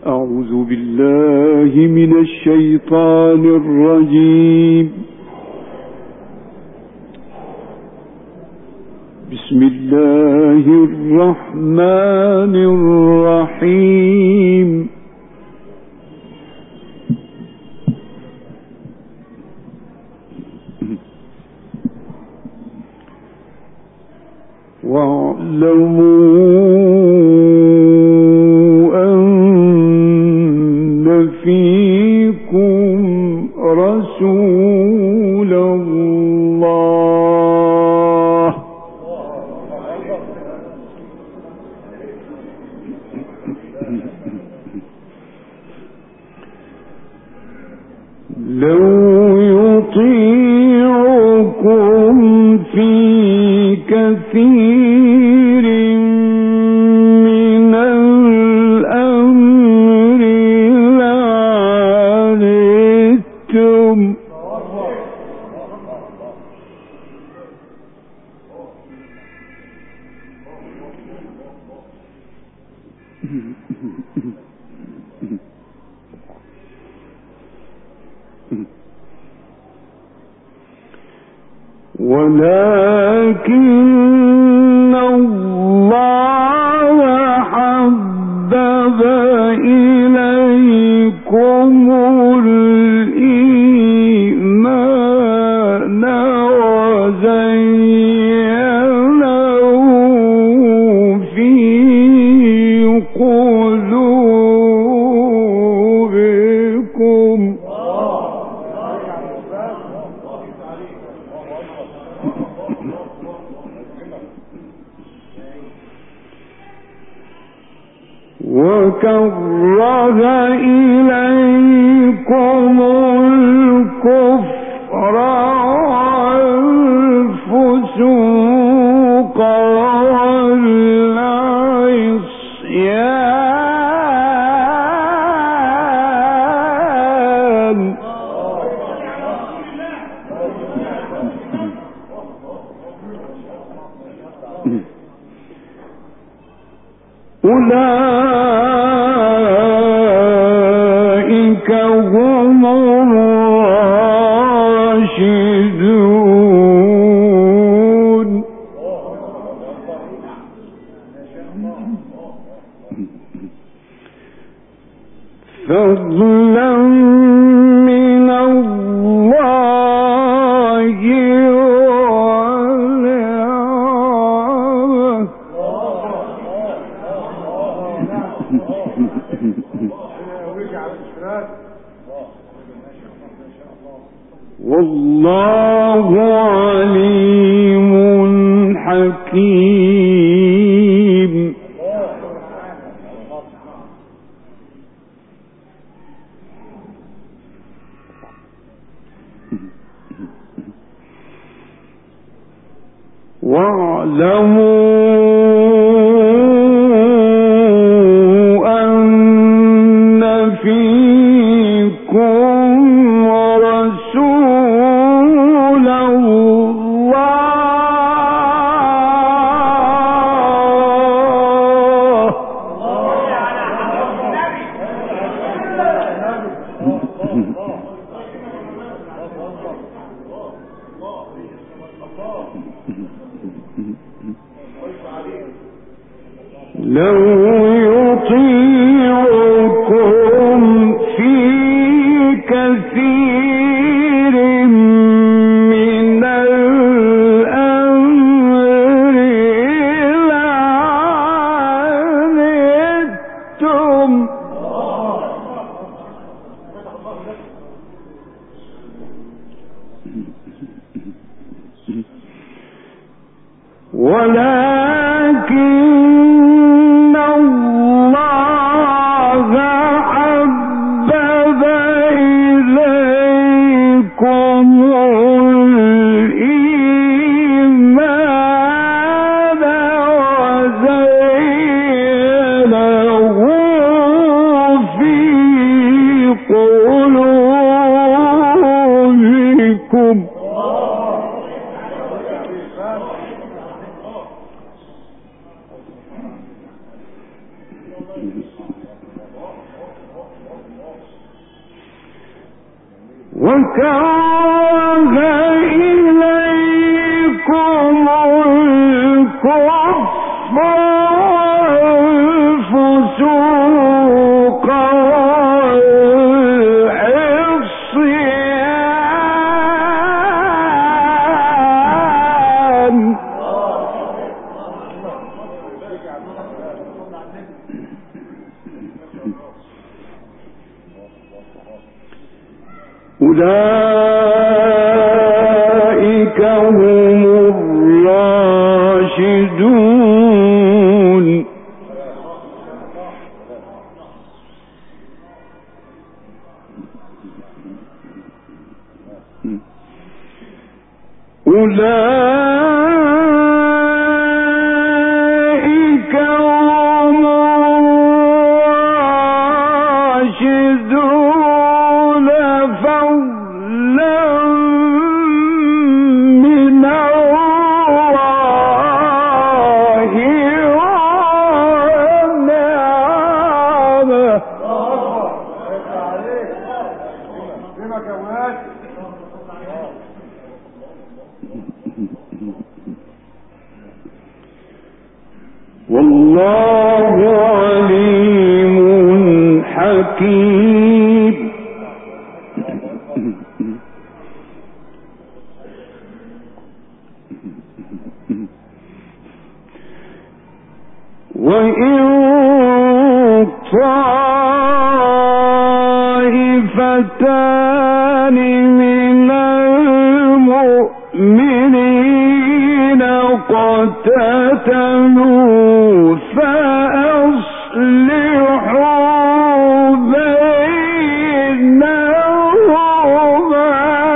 أعوذ بالله من الشيطان الرجيم. بسم الله الرحمن الرحيم. واعلموا أن فيكم رسول الله لو يطيعكم في كثير من الأمر لعنتم ولكن الله حبب إليكم الإيمان وزينه في قلوبكم وكره إليكم الكفر والفسوق والعصيان أولئك هم الراشدون فضلا من الله والله عليم حكيم. واعلموا أن فيكم رسول الله لو يطيعكم في كثير من الأمر لعنتم ولكن الله حبب إليكم الإيمان وزينه في قلوبكم وكره إليكم الكفر والفسوق والعصيان أولئك هم الراشدون أولئك هم الراشدون فضلا من الله ونعمه والله عليم حكيم وإن طائفتان من المؤمنين اقتتلوا فأصلحوا بينهما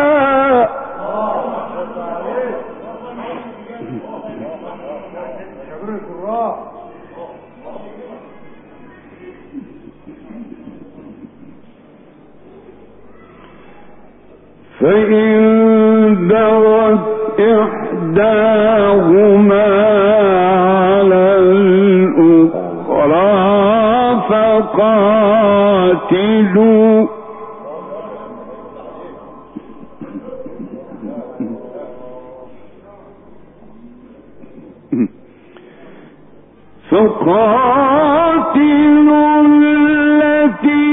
فإن بغت إحداهما على الأخرى فقاتلوا التي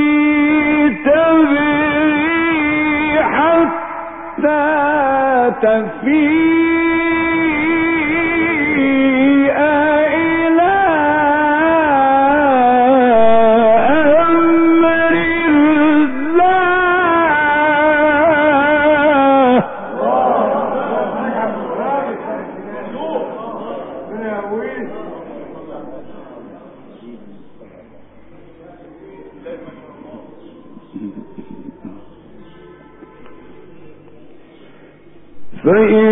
تبغي حتى تفيء إلى أمر الله فإن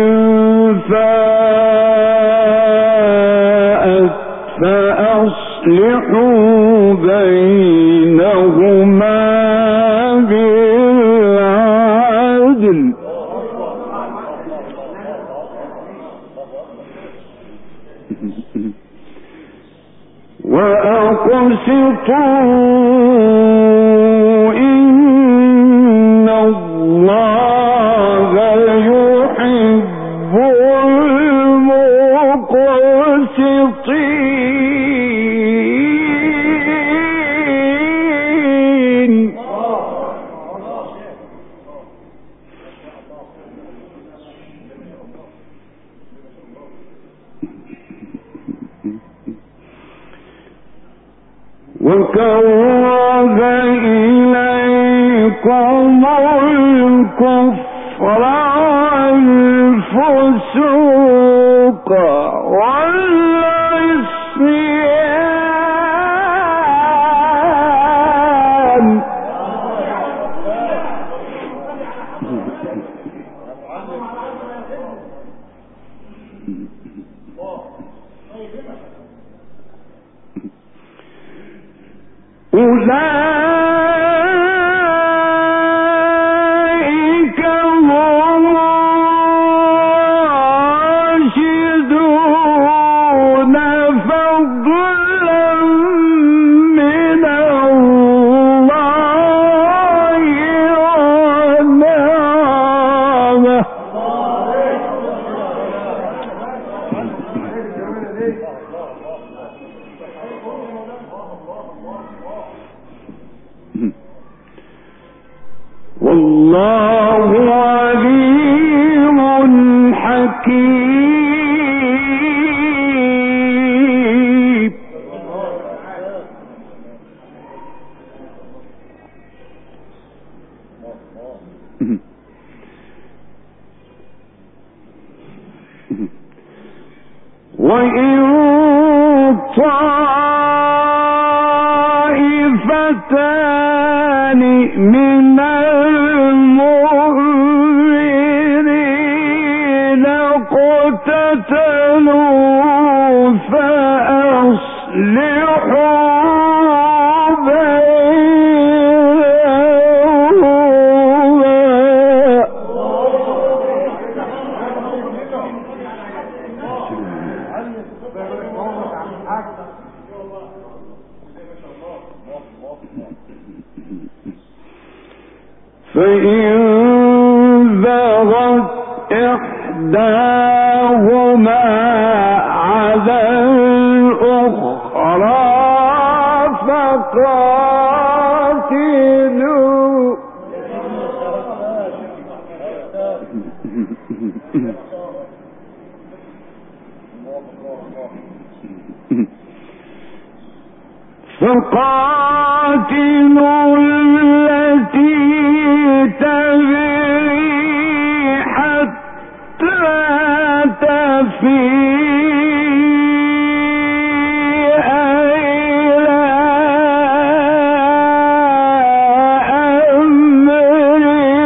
فاءت فأصلحوا بينهما بالعدل وأقسطوا إن الله يحب المقسطين وكره إليكم الكفر والفسوق والعصيان أولئك هم الراشدون فضلا من الله ونعمه والله عليم حكيم. وإن طائفتان من المؤمنين اقتتلوا فأصلحوا فإن بغت إحداهما على الأخرى فقاتلوا التي تبغي حتى تفيء إلى أمر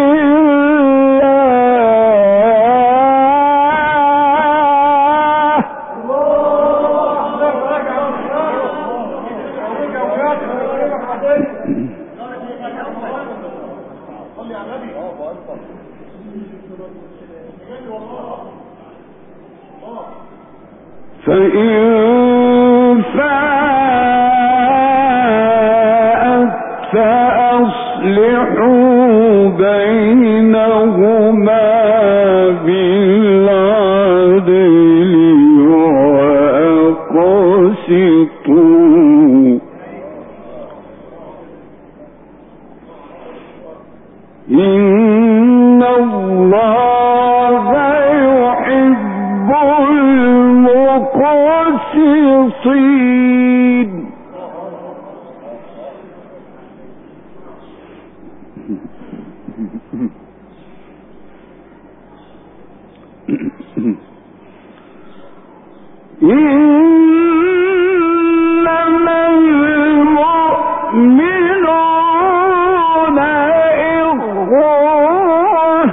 فإن فاءت فأصلحوا بينهما بالعدل وأقسطوا إن الله يحب المقسطين. إنما المؤمنون إخوة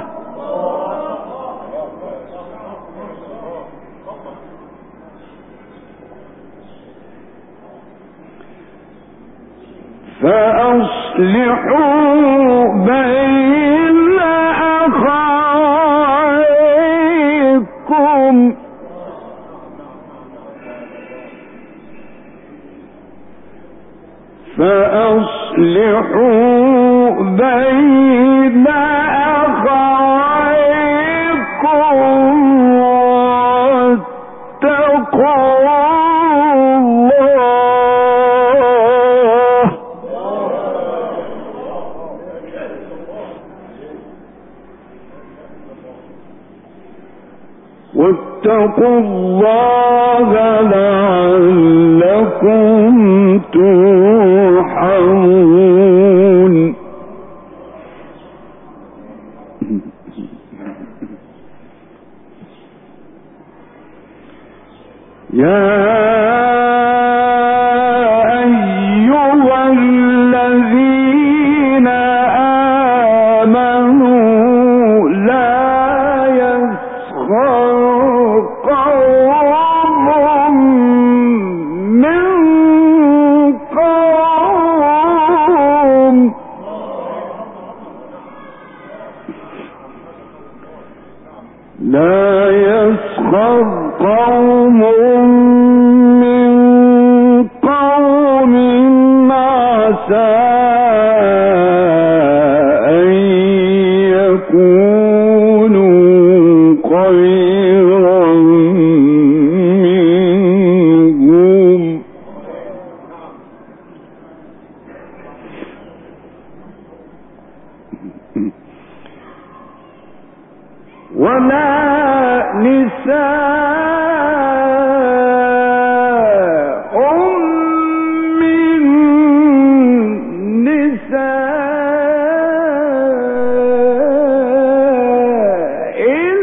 فأصلحوا بين أخويكم بين أخويكم واتقوا الله لعلكم ترحمون. يا أيها الذين آمنوا لا يسخر قوم من قوم لا يسخر قوم من قوم عسى أن يكونوا خيرا منهم ولا نساء من نساء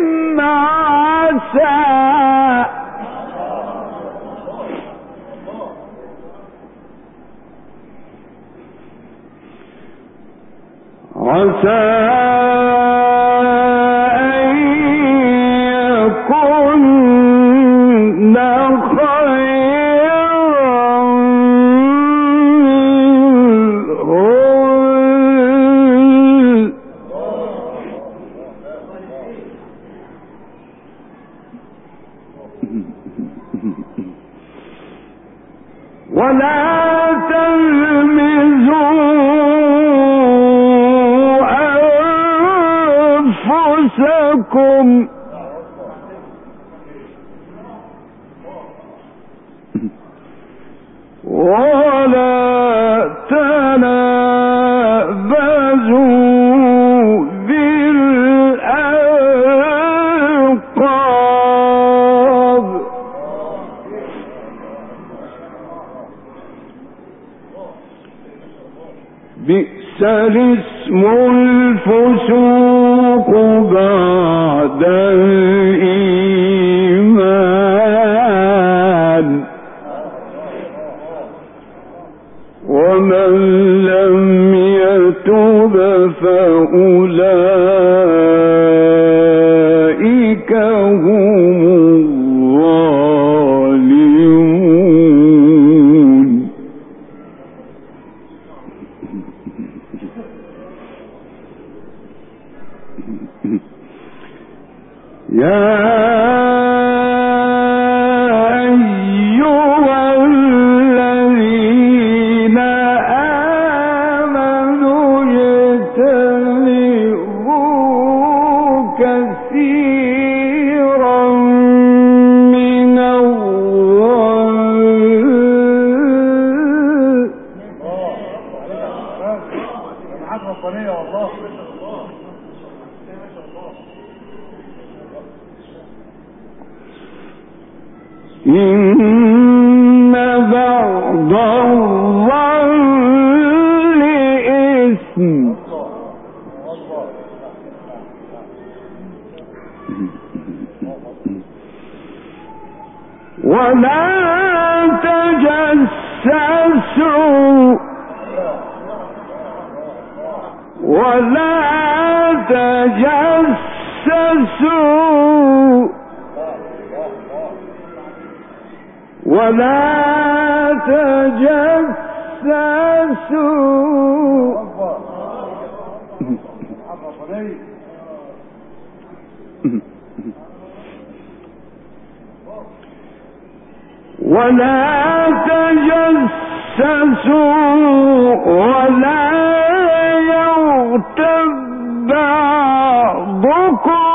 عسى أن يكن خيرا منهن ولا تلمزوا أنفسكم ولا تنابزوا بالألقاب بئس الاسم الفسوق بعد الإيمان ومن لم يتب فأولئك هم الظالمون يا أيها الذين آمنوا اجتنبوا كثيرا من إن بعض الظن إثم ولا تجسسوا ولا تجسسوا ولا يغتب بعضكم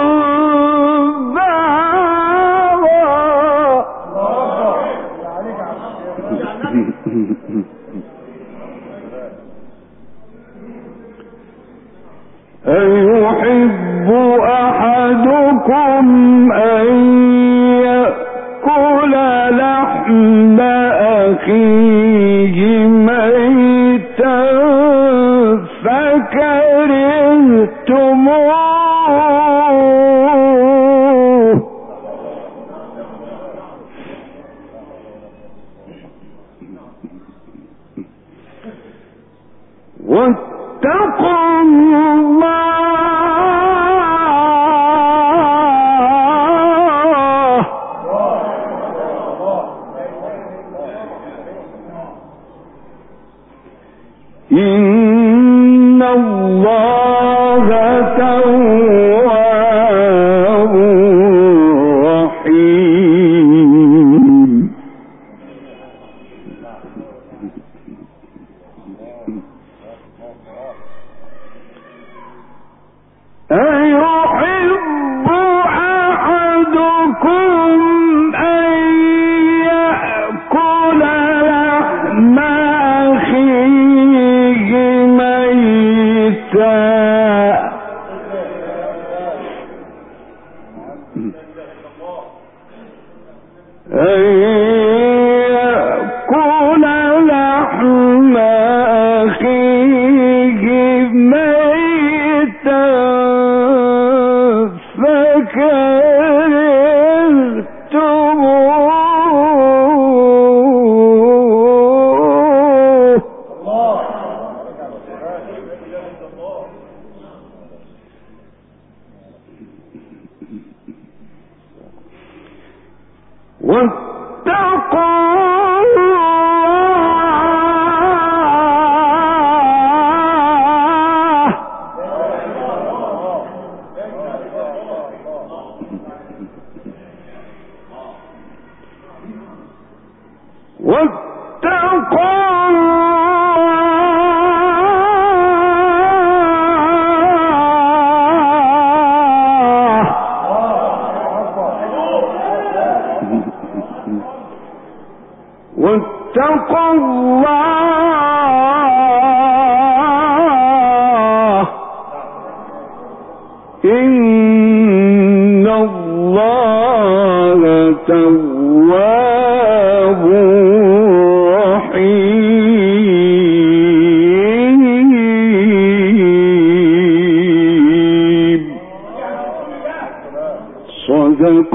أيحب أحدكم أن يأكل لحم أخيه ميتا فكرهتموه واتقوا الله إن الله تواب رحيم أيحب أحدكم أن يأكل لحم أخيه ميتا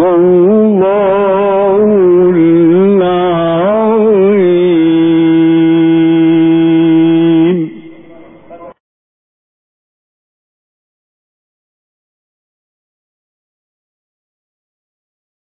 قوم